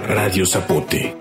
Radio Zapote.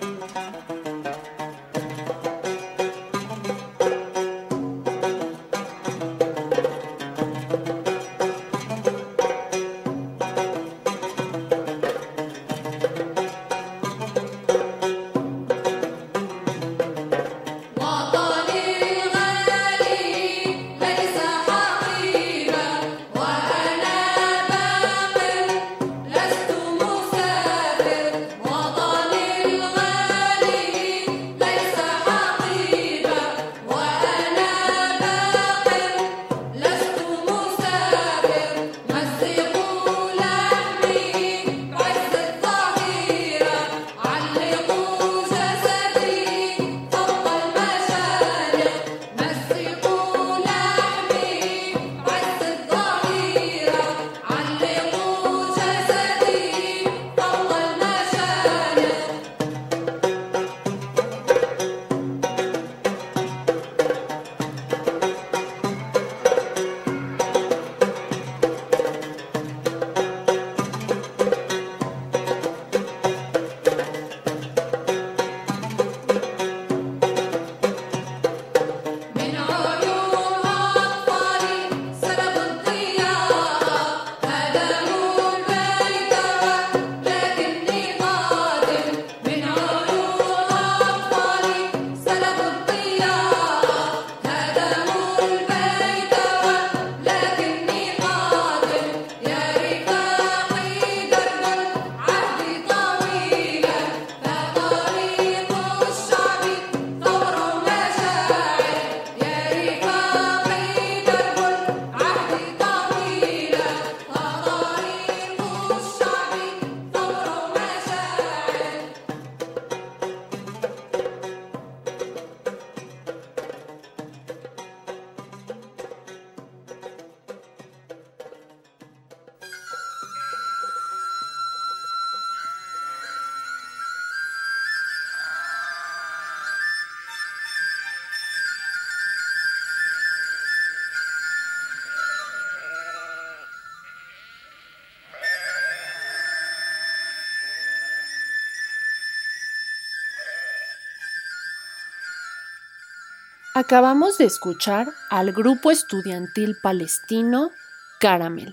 Acabamos de escuchar al grupo estudiantil palestino Caramel.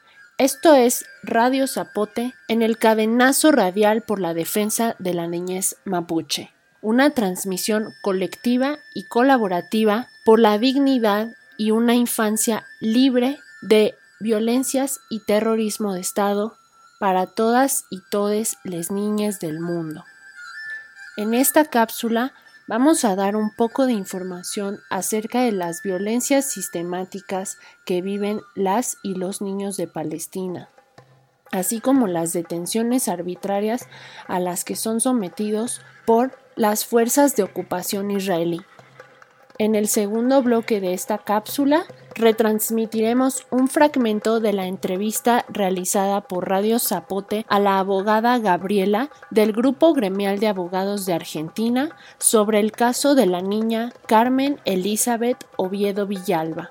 Esto es Radio Zapote en el cadenazo radial por la defensa de la niñez mapuche. Una transmisión colectiva y colaborativa por la dignidad y una infancia libre de violencias y terrorismo de Estado para todas y todes les niñas del mundo. En esta cápsula vamos a dar un poco de información acerca de las violencias sistemáticas que viven las y los niños de Palestina, así como las detenciones arbitrarias a las que son sometidos por las fuerzas de ocupación israelí. En el segundo bloque de esta cápsula retransmitiremos un fragmento de la entrevista realizada por Radio Zapote a la abogada Gabriela del Grupo Gremial de Abogados de Argentina sobre el caso de la niña Carmen Elizabeth Oviedo Villalba.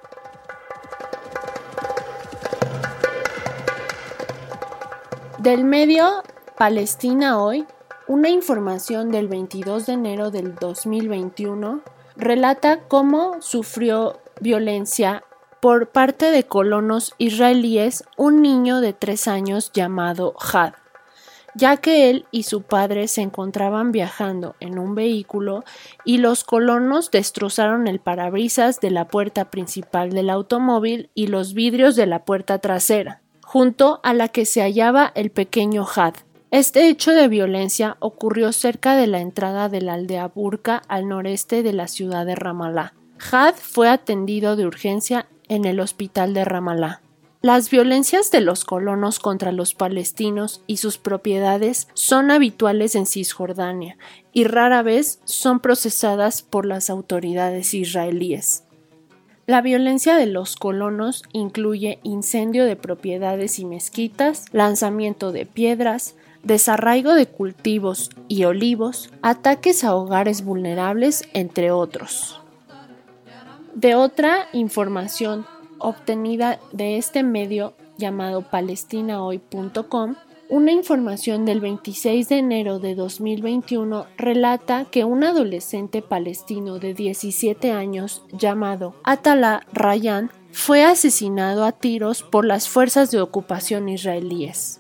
Del medio Palestina Hoy, una información del 22 de enero del 2021 relata cómo sufrió violencia por parte de colonos israelíes un niño de 3 años llamado Had, ya que él y su padre se encontraban viajando en un vehículo y los colonos destrozaron el parabrisas de la puerta principal del automóvil y los vidrios de la puerta trasera, junto a la que se hallaba el pequeño Had. Este hecho de violencia ocurrió cerca de la entrada de la aldea Burka al noreste de la ciudad de Ramallah. Had fue atendido de urgencia en el hospital de Ramallah. Las violencias de los colonos contra los palestinos y sus propiedades son habituales en Cisjordania y rara vez son procesadas por las autoridades israelíes. La violencia de los colonos incluye incendio de propiedades y mezquitas, lanzamiento de piedras, desarraigo de cultivos y olivos, ataques a hogares vulnerables, entre otros. De otra información obtenida de este medio llamado palestinahoy.com, Una información del 26 de enero de 2021 relata que un adolescente palestino de 17 años llamado Atala Rayyan fue asesinado a tiros por las fuerzas de ocupación israelíes.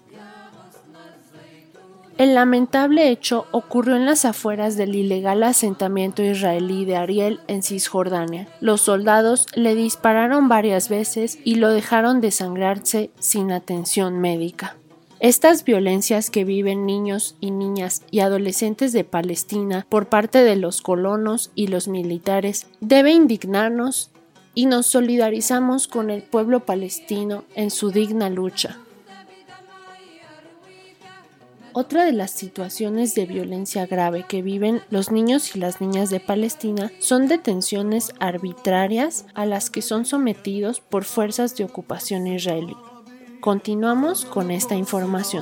El lamentable hecho ocurrió en las afueras del ilegal asentamiento israelí de Ariel en Cisjordania. Los soldados le dispararon varias veces y lo dejaron desangrarse sin atención médica. Estas violencias que viven niños y niñas y adolescentes de Palestina por parte de los colonos y los militares debe indignarnos y nos solidarizamos con el pueblo palestino en su digna lucha. Otra de las situaciones de violencia grave que viven los niños y las niñas de Palestina son detenciones arbitrarias a las que son sometidos por fuerzas de ocupación israelí. Continuamos con esta información.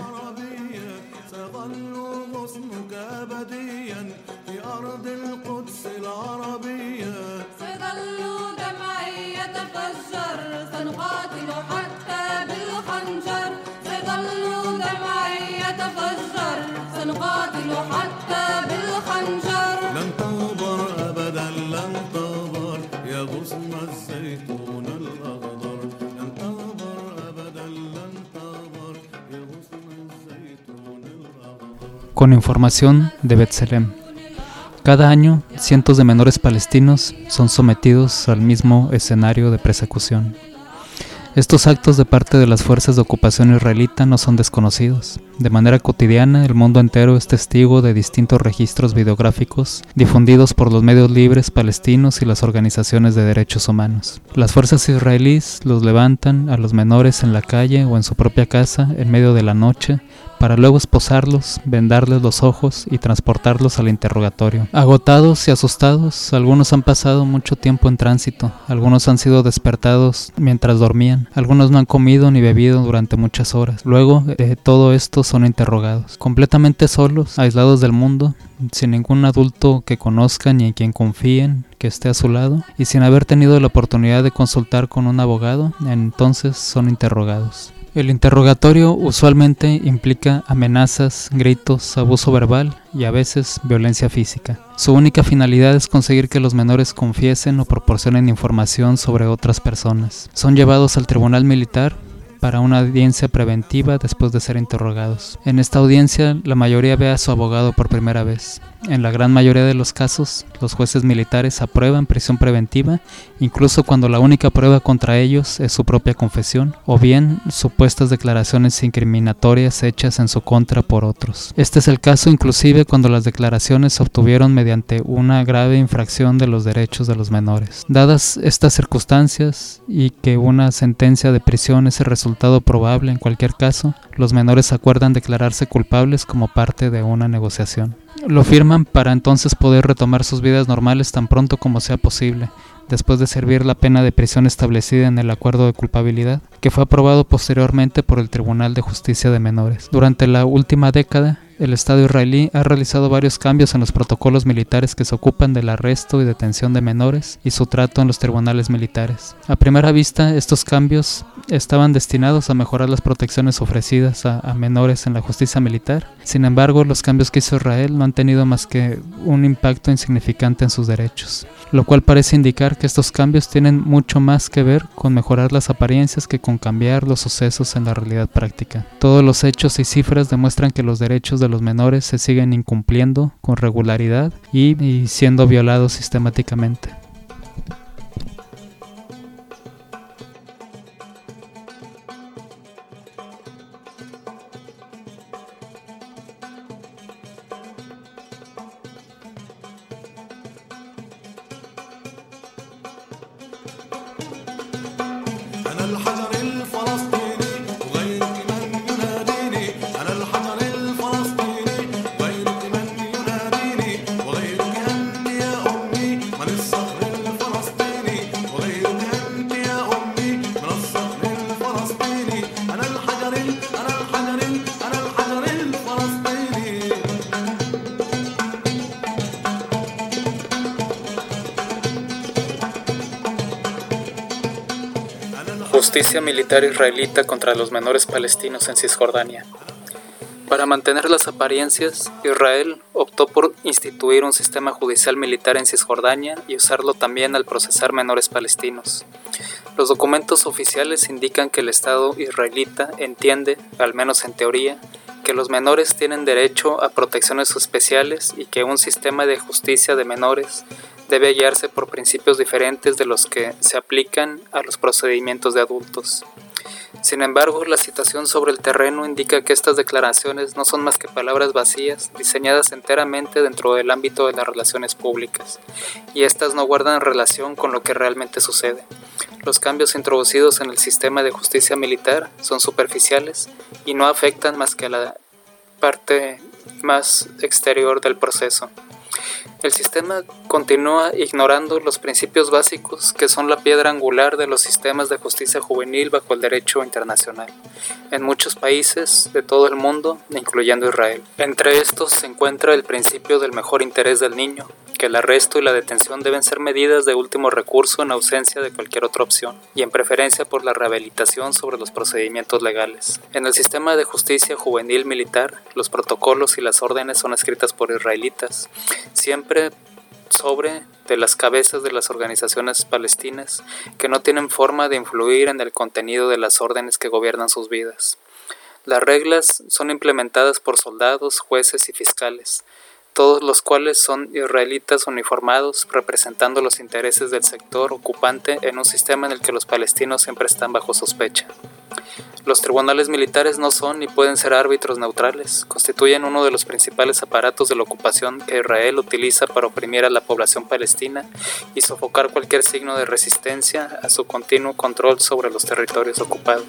Con información de B'Tselem. Cada año, cientos de menores palestinos son sometidos al mismo escenario de persecución. Estos actos de parte de las fuerzas de ocupación israelita no son desconocidos. De manera cotidiana, el mundo entero es testigo de distintos registros videográficos difundidos por los medios libres palestinos y las organizaciones de derechos humanos. Las fuerzas israelíes los levantan a los menores en la calle o en su propia casa en medio de la noche para luego esposarlos, vendarles los ojos y transportarlos al interrogatorio. Agotados y asustados, algunos han pasado mucho tiempo en tránsito, algunos han sido despertados mientras dormían, algunos no han comido ni bebido durante muchas horas. Luego de todo esto son interrogados, completamente solos, aislados del mundo, sin ningún adulto que conozcan ni en quien confíen que esté a su lado, y sin haber tenido la oportunidad de consultar con un abogado, entonces son interrogados. El interrogatorio usualmente implica amenazas, gritos, abuso verbal y a veces violencia física. Su única finalidad es conseguir que los menores confiesen o proporcionen información sobre otras personas. Son llevados al tribunal militar para una audiencia preventiva después de ser interrogados. En esta audiencia, la mayoría ve a su abogado por primera vez. En la gran mayoría de los casos, los jueces militares aprueban prisión preventiva, incluso cuando la única prueba contra ellos es su propia confesión, o bien supuestas declaraciones incriminatorias hechas en su contra por otros. Este es el caso inclusive cuando las declaraciones se obtuvieron mediante una grave infracción de los derechos de los menores. Dadas estas circunstancias y que una sentencia de prisión es el resultado probable en cualquier caso, los menores acuerdan declararse culpables como parte de una negociación. Lo firman para entonces poder retomar sus vidas normales tan pronto como sea posible, después de servir la pena de prisión establecida en el acuerdo de culpabilidad, que fue aprobado posteriormente por el Tribunal de Justicia de Menores. Durante la última década, el Estado israelí ha realizado varios cambios en los protocolos militares que se ocupan del arresto y detención de menores y su trato en los tribunales militares. A primera vista, estos cambios estaban destinados a mejorar las protecciones ofrecidas a menores en la justicia militar. Sin embargo, los cambios que hizo Israel no han tenido más que un impacto insignificante en sus derechos, lo cual parece indicar que estos cambios tienen mucho más que ver con mejorar las apariencias que con cambiar los sucesos en la realidad práctica. Todos los hechos y cifras demuestran que los derechos de los menores se siguen incumpliendo con regularidad y siendo violados sistemáticamente. Justicia militar israelita contra los menores palestinos en Cisjordania. Para mantener las apariencias, Israel optó por instituir un sistema judicial militar en Cisjordania y usarlo también al procesar menores palestinos. Los documentos oficiales indican que el Estado israelita entiende, al menos en teoría, que los menores tienen derecho a protecciones especiales y que un sistema de justicia de menores debe guiarse por principios diferentes de los que se aplican a los procedimientos de adultos. Sin embargo, la situación sobre el terreno indica que estas declaraciones no son más que palabras vacías, diseñadas enteramente dentro del ámbito de las relaciones públicas, y estas no guardan relación con lo que realmente sucede. Los cambios introducidos en el sistema de justicia militar son superficiales y no afectan más que a la parte más exterior del proceso. El sistema continúa ignorando los principios básicos que son la piedra angular de los sistemas de justicia juvenil bajo el derecho internacional, en muchos países de todo el mundo, incluyendo Israel. Entre estos se encuentra el principio del mejor interés del niño, que el arresto y la detención deben ser medidas de último recurso en ausencia de cualquier otra opción, y en preferencia por la rehabilitación sobre los procedimientos legales. En el sistema de justicia juvenil militar, los protocolos y las órdenes son escritas por israelitas, siempre sobre de las cabezas de las organizaciones palestinas que no tienen forma de influir en el contenido de las órdenes que gobiernan sus vidas. Las reglas son implementadas por soldados, jueces y fiscales, todos los cuales son israelitas uniformados representando los intereses del sector ocupante en un sistema en el que los palestinos siempre están bajo sospecha. Los tribunales militares no son ni pueden ser árbitros neutrales, constituyen uno de los principales aparatos de la ocupación que Israel utiliza para oprimir a la población palestina y sofocar cualquier signo de resistencia a su continuo control sobre los territorios ocupados.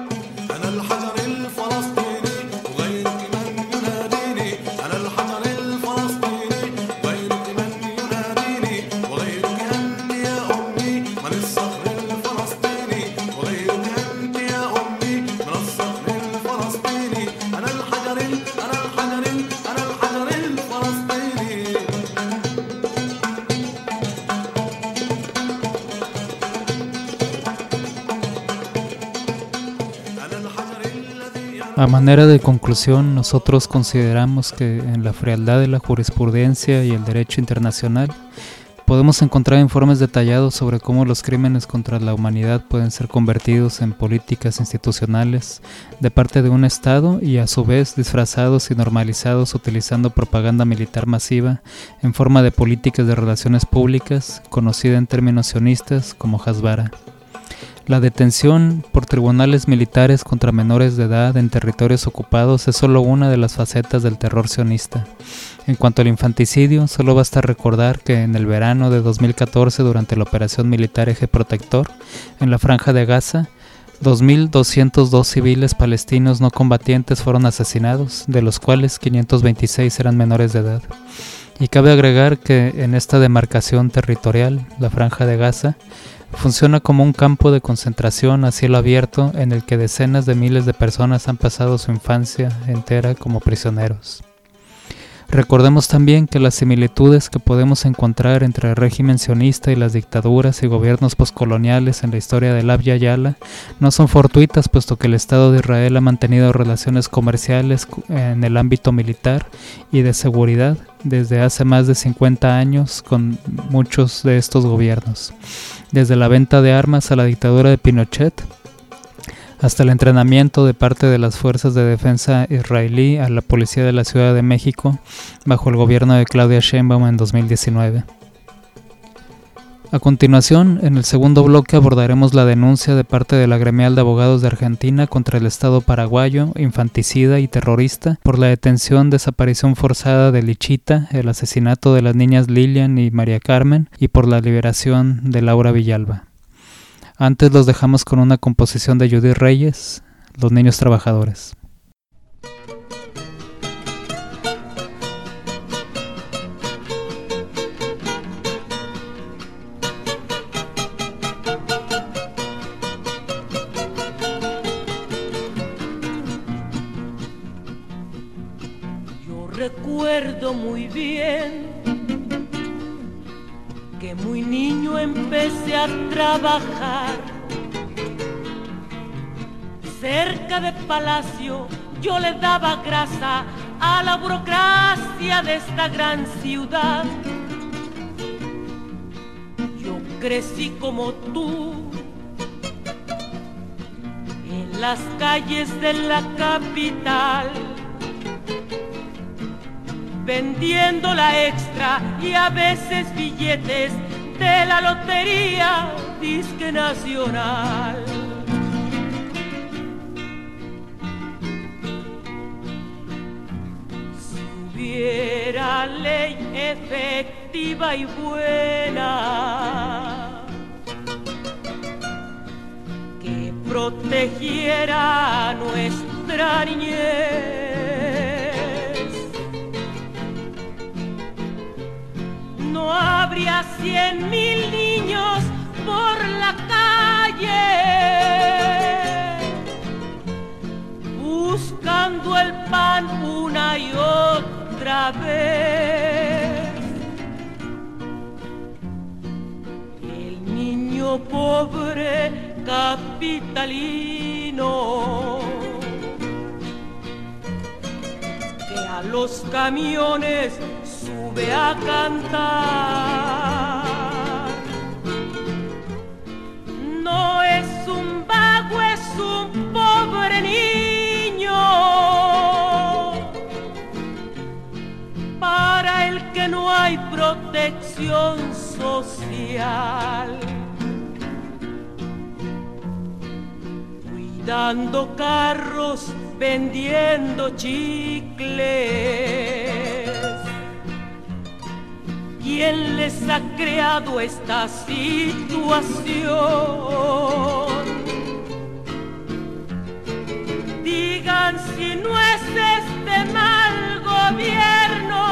A manera de conclusión, nosotros consideramos que en la frialdad de la jurisprudencia y el derecho internacional podemos encontrar informes detallados sobre cómo los crímenes contra la humanidad pueden ser convertidos en políticas institucionales de parte de un Estado y a su vez disfrazados y normalizados utilizando propaganda militar masiva en forma de políticas de relaciones públicas, conocida en términos sionistas como Hasbara. La detención por tribunales militares contra menores de edad en territorios ocupados es solo una de las facetas del terror sionista. En cuanto al infanticidio, solo basta recordar que en el verano de 2014, durante la operación militar Eje Protector, en la Franja de Gaza, 2.202 civiles palestinos no combatientes fueron asesinados, de los cuales 526 eran menores de edad. Y cabe agregar que en esta demarcación territorial, la Franja de Gaza, funciona como un campo de concentración a cielo abierto en el que decenas de miles de personas han pasado su infancia entera como prisioneros. Recordemos también que las similitudes que podemos encontrar entre el régimen sionista y las dictaduras y gobiernos poscoloniales en la historia del Abya Yala no son fortuitas, puesto que el Estado de Israel ha mantenido relaciones comerciales en el ámbito militar y de seguridad desde hace más de 50 años con muchos de estos gobiernos, desde la venta de armas a la dictadura de Pinochet, hasta el entrenamiento de parte de las fuerzas de defensa israelí a la policía de la Ciudad de México bajo el gobierno de Claudia Sheinbaum en 2019. A continuación, en el segundo bloque abordaremos la denuncia de parte de la Gremial de Abogados de Argentina contra el Estado paraguayo, infanticida y terrorista, por la detención, desaparición forzada de Lichita, el asesinato de las niñas Lilian y María Carmen y por la liberación de Laura Villalba. Antes los dejamos con una composición de Judith Reyes, Los Niños Trabajadores. Yo recuerdo muy bien que muy niño empecé a trabajar cerca de Palacio yo le daba grasa a la burocracia de esta gran ciudad. Yo crecí como tú en las calles de la capital, vendiendo la extra y a veces billetes de la lotería disque nacional. Si hubiera ley efectiva y buena que protegiera nuestra niñez, no habría 100,000 niños por la calle buscando el pan una y otra vez. El niño pobre capitalino que a los camiones sube a cantar no es un vago, es un pobre niño para el que no hay protección social. Cuidando carros, vendiendo chicles. ¿Quién les ha creado esta situación? Digan si no es este mal gobierno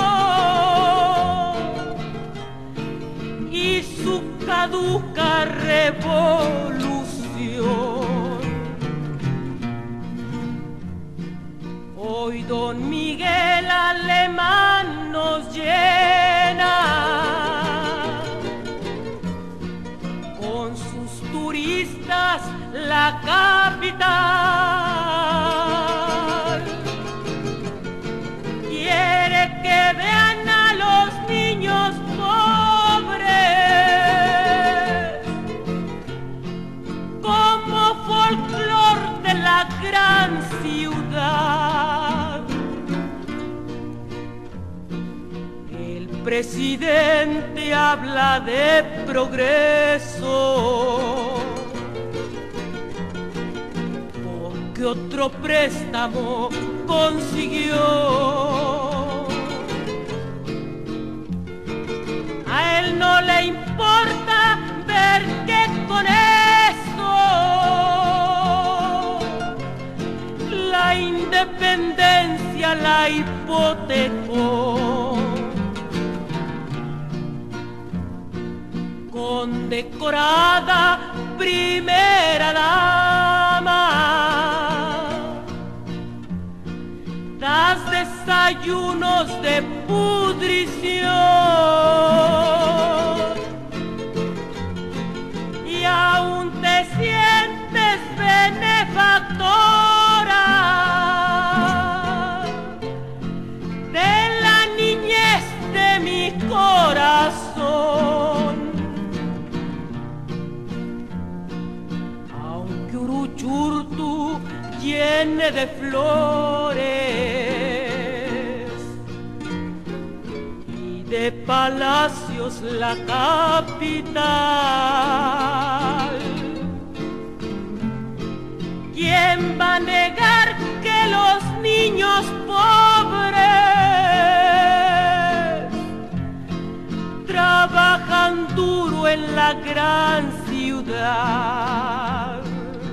y su caduca revolución. Hoy don Miguel Alemán nos llena con sus turistas la capital. Quiere que vean a los niños pobres como folclor de la gran ciudad. El presidente habla de progreso porque otro préstamo consiguió. A él no le importa ver que con eso la independencia la hipotecó. Condecorada primera dama, das desayunos de pudrición y aún te sientes benefactora de la niñez de mi corazón. Aunque Uruchurtu llene de flores y de palacios la capital, ¿quién va a negar que los niños pobres trabajan duro en la gran ciudad?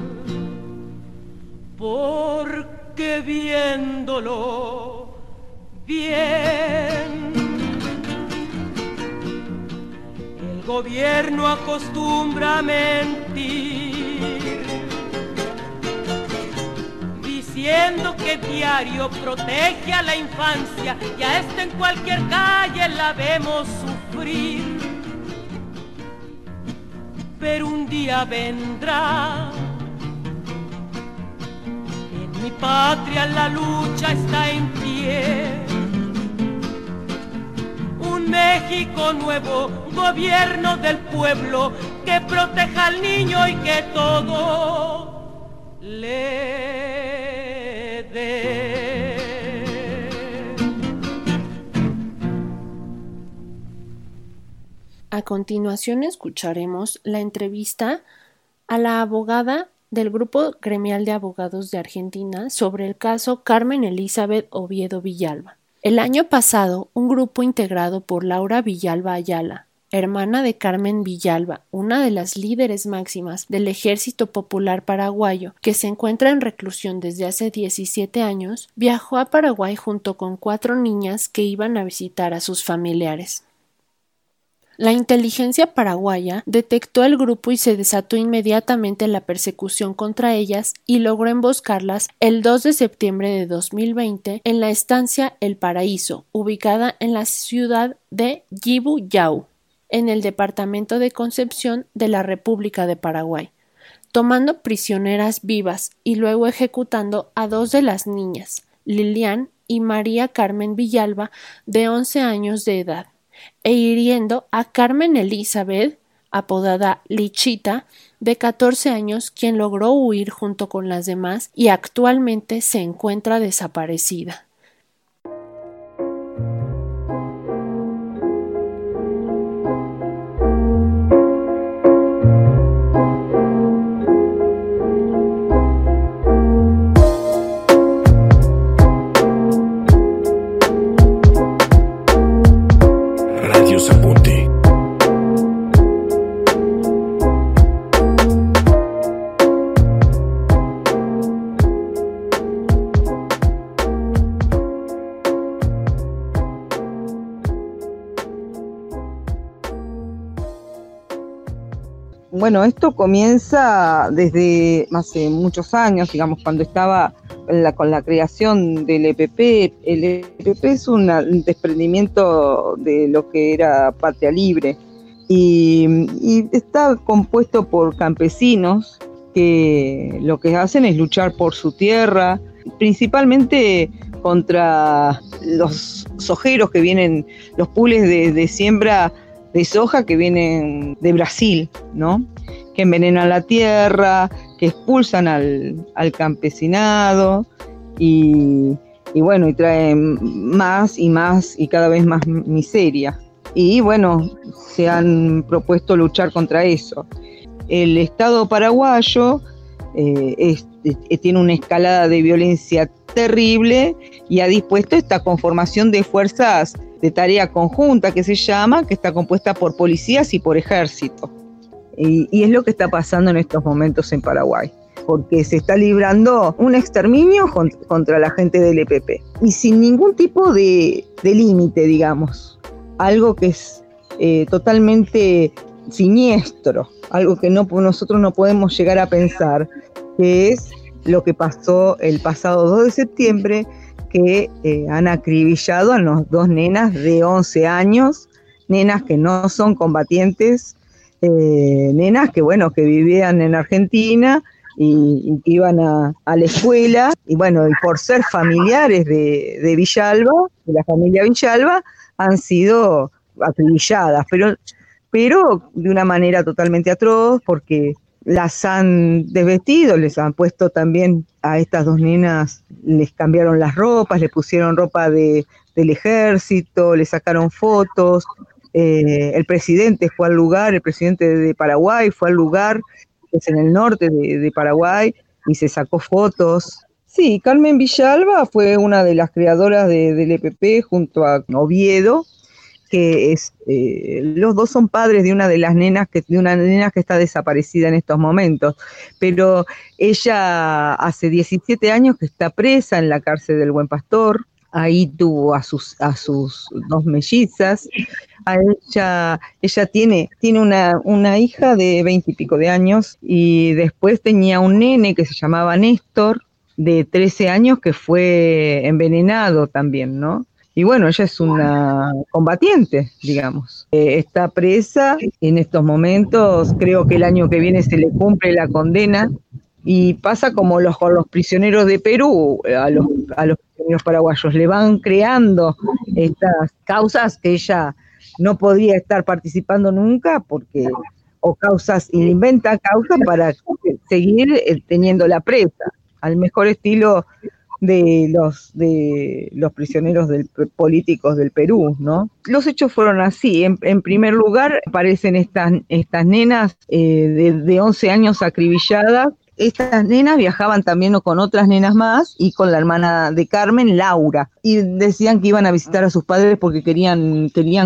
Porque viéndolo bien, el gobierno acostumbra a mentir, diciendo que diario protege a la infancia y a esta en cualquier calle la vemos sufrir. Pero un día vendrá Mi patria en la lucha está en pie. Un México nuevo, gobierno del pueblo, que proteja al niño y que todo le dé. A continuación escucharemos la entrevista a la abogada del Grupo Gremial de Abogados de Argentina sobre el caso Carmen Elizabeth Oviedo Villalba. El año pasado, un grupo integrado por Laura Villalba Ayala, hermana de Carmen Villalba, una de las líderes máximas del Ejército Popular Paraguayo, que se encuentra en reclusión desde hace 17 años, viajó a Paraguay junto con 4 niñas que iban a visitar a sus familiares. La inteligencia paraguaya detectó el grupo y se desató inmediatamente la persecución contra ellas y logró emboscarlas el 2 de septiembre de 2020 en la estancia El Paraíso, ubicada en la ciudad de Yibu-Yau, en el departamento de Concepción de la República de Paraguay, tomando prisioneras vivas y luego ejecutando a 2 de las niñas, Lilian y María Carmen Villalba, de 11 años de edad, e hiriendo a Carmen Elizabeth, apodada Lichita, de 14 años, quien logró huir junto con las demás y actualmente se encuentra desaparecida. Bueno, esto comienza desde hace muchos años, digamos, cuando estaba con la creación del EPP. El EPP es un desprendimiento de lo que era Patria Libre y está compuesto por campesinos que lo que hacen es luchar por su tierra, principalmente contra los sojeros que vienen, los pools de siembra de soja que vienen de Brasil, ¿no? Que envenenan la tierra, que expulsan al campesinado y bueno, y traen más y cada vez más miseria. Y bueno, se han propuesto luchar contra eso. El Estado paraguayo tiene una escalada de violencia terrible y ha dispuesto esta conformación de fuerzas de tarea conjunta que se llama, que está compuesta por policías y por ejército. Y es lo que está pasando en estos momentos en Paraguay, porque se está librando un exterminio contra la gente del EPP y sin ningún tipo de límite, digamos, algo que es totalmente siniestro, algo que nosotros no podemos llegar a pensar, que es lo que pasó el pasado 2 de septiembre, que han acribillado a las 2 nenas de 11 años, nenas que no son combatientes, nenas que vivían en Argentina y que iban a la escuela, y bueno, y por ser familiares de Villalba, de la familia Villalba, han sido acribilladas, pero de una manera totalmente atroz, porque las han desvestido, les han puesto también a estas 2 nenas, les cambiaron las ropas, les pusieron ropa del ejército, les sacaron fotos. El presidente fue al lugar, el presidente de Paraguay fue al lugar, que es en el norte de Paraguay, y se sacó fotos. Sí, Carmen Villalba fue una de las creadoras del EPP junto a Oviedo, que los 2 son padres de una nena que está desaparecida en estos momentos, pero ella hace 17 años que está presa en la cárcel del Buen Pastor. Ahí tuvo a sus 2 mellizas. Ella tiene una hija de 20 y pico de años, y después tenía un nene que se llamaba Néstor, de 13 años, que fue envenenado también, ¿no? Y bueno, ella es una combatiente, digamos. Está presa en estos momentos, creo que el año que viene se le cumple la condena Y pasa como con los prisioneros de Perú, a los prisioneros paraguayos, le van creando estas causas que ella no podía estar participando nunca, y le inventa causas para seguir teniendo la presa, al mejor estilo de los prisioneros políticos del Perú, ¿no? Los hechos fueron así. En primer lugar, aparecen estas nenas de 11 años acribilladas. Estas nenas viajaban también con otras nenas más y con la hermana de Carmen, Laura, y decían que iban a visitar a sus padres porque querían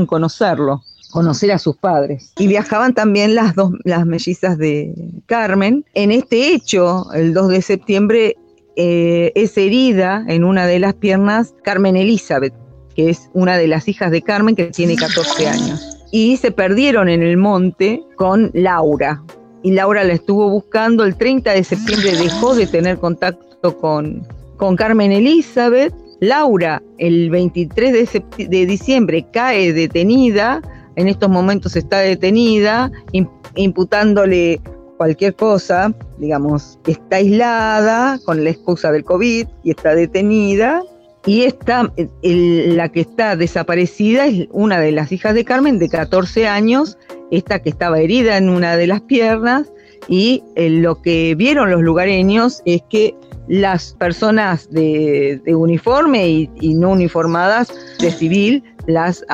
conocer a sus padres. Y viajaban también las mellizas de Carmen. En este hecho, el 2 de septiembre, es herida en una de las piernas Carmen Elizabeth, que es una de las hijas de Carmen, que tiene 14 años. Y se perdieron en el monte con Laura. Y Laura la estuvo buscando. El 30 de septiembre dejó de tener contacto con Carmen Elizabeth. Laura, el 23 de diciembre, cae detenida. En estos momentos está detenida, imputándole cualquier cosa, digamos, está aislada con la excusa del COVID y está detenida. Y la que está desaparecida es una de las hijas de Carmen, de 14 años, esta que estaba herida en una de las piernas, y lo que vieron los lugareños es que las personas de uniforme y no uniformadas de civil las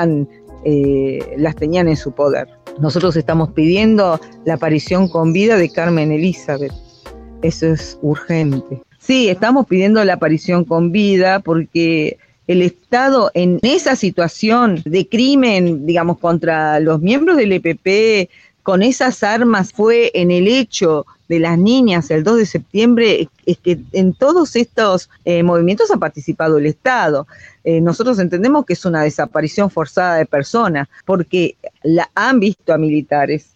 tenían en su poder. Nosotros estamos pidiendo la aparición con vida de Carmen Elizabeth. Eso es urgente. Sí, estamos pidiendo la aparición con vida porque el Estado en esa situación de crimen, digamos, contra los miembros del EPP, con esas armas, fue en el hecho de las niñas el 2 de septiembre, es que en todos estos movimientos ha participado el Estado. Nosotros entendemos que es una desaparición forzada de personas, porque han visto a militares,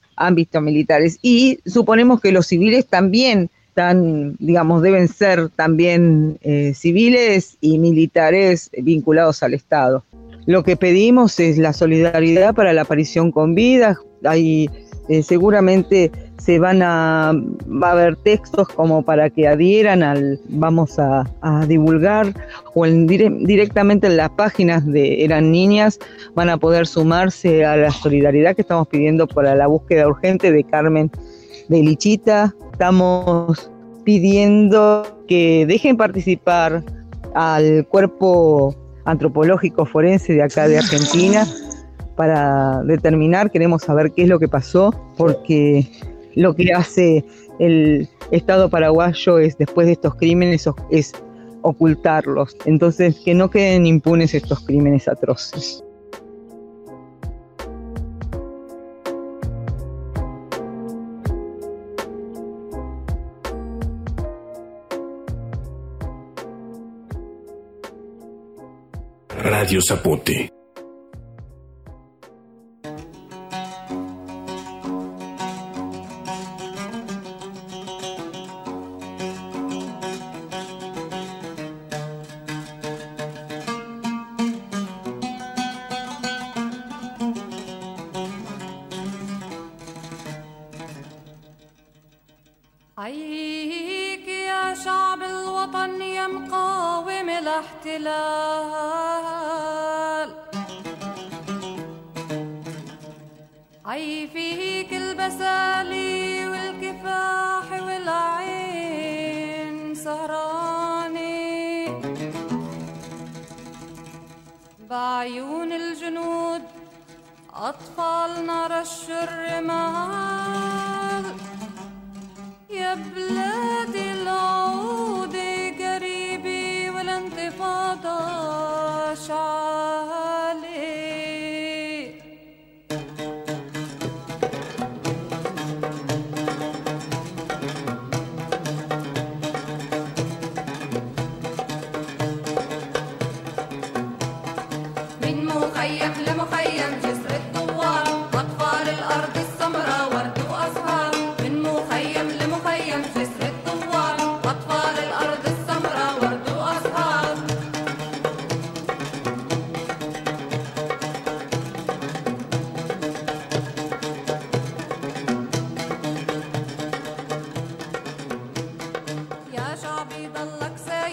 y suponemos que los civiles también deben ser también civiles y militares vinculados al Estado. Lo que pedimos es la solidaridad para la aparición con vida. Seguramente va a haber textos como para que adhieran vamos a divulgar, o directamente en las páginas de Eran Niñas van a poder sumarse a la solidaridad que estamos pidiendo para la búsqueda urgente de Carmen de Lichita. Estamos pidiendo que dejen participar al cuerpo antropológico forense de acá de Argentina para determinar, queremos saber qué es lo que pasó, porque lo que hace el Estado paraguayo después de estos crímenes es ocultarlos. Entonces, que no queden impunes estos crímenes atroces. Radio Zapote. عيك يا شعب الوطن يا مقاوم الاحتلال، عي فيك البسالي والكفاح والعين سهراني، بعيون الجنود أطفالنا رشوا الرمال، يا بلادي العودة قريبي والانتفاضة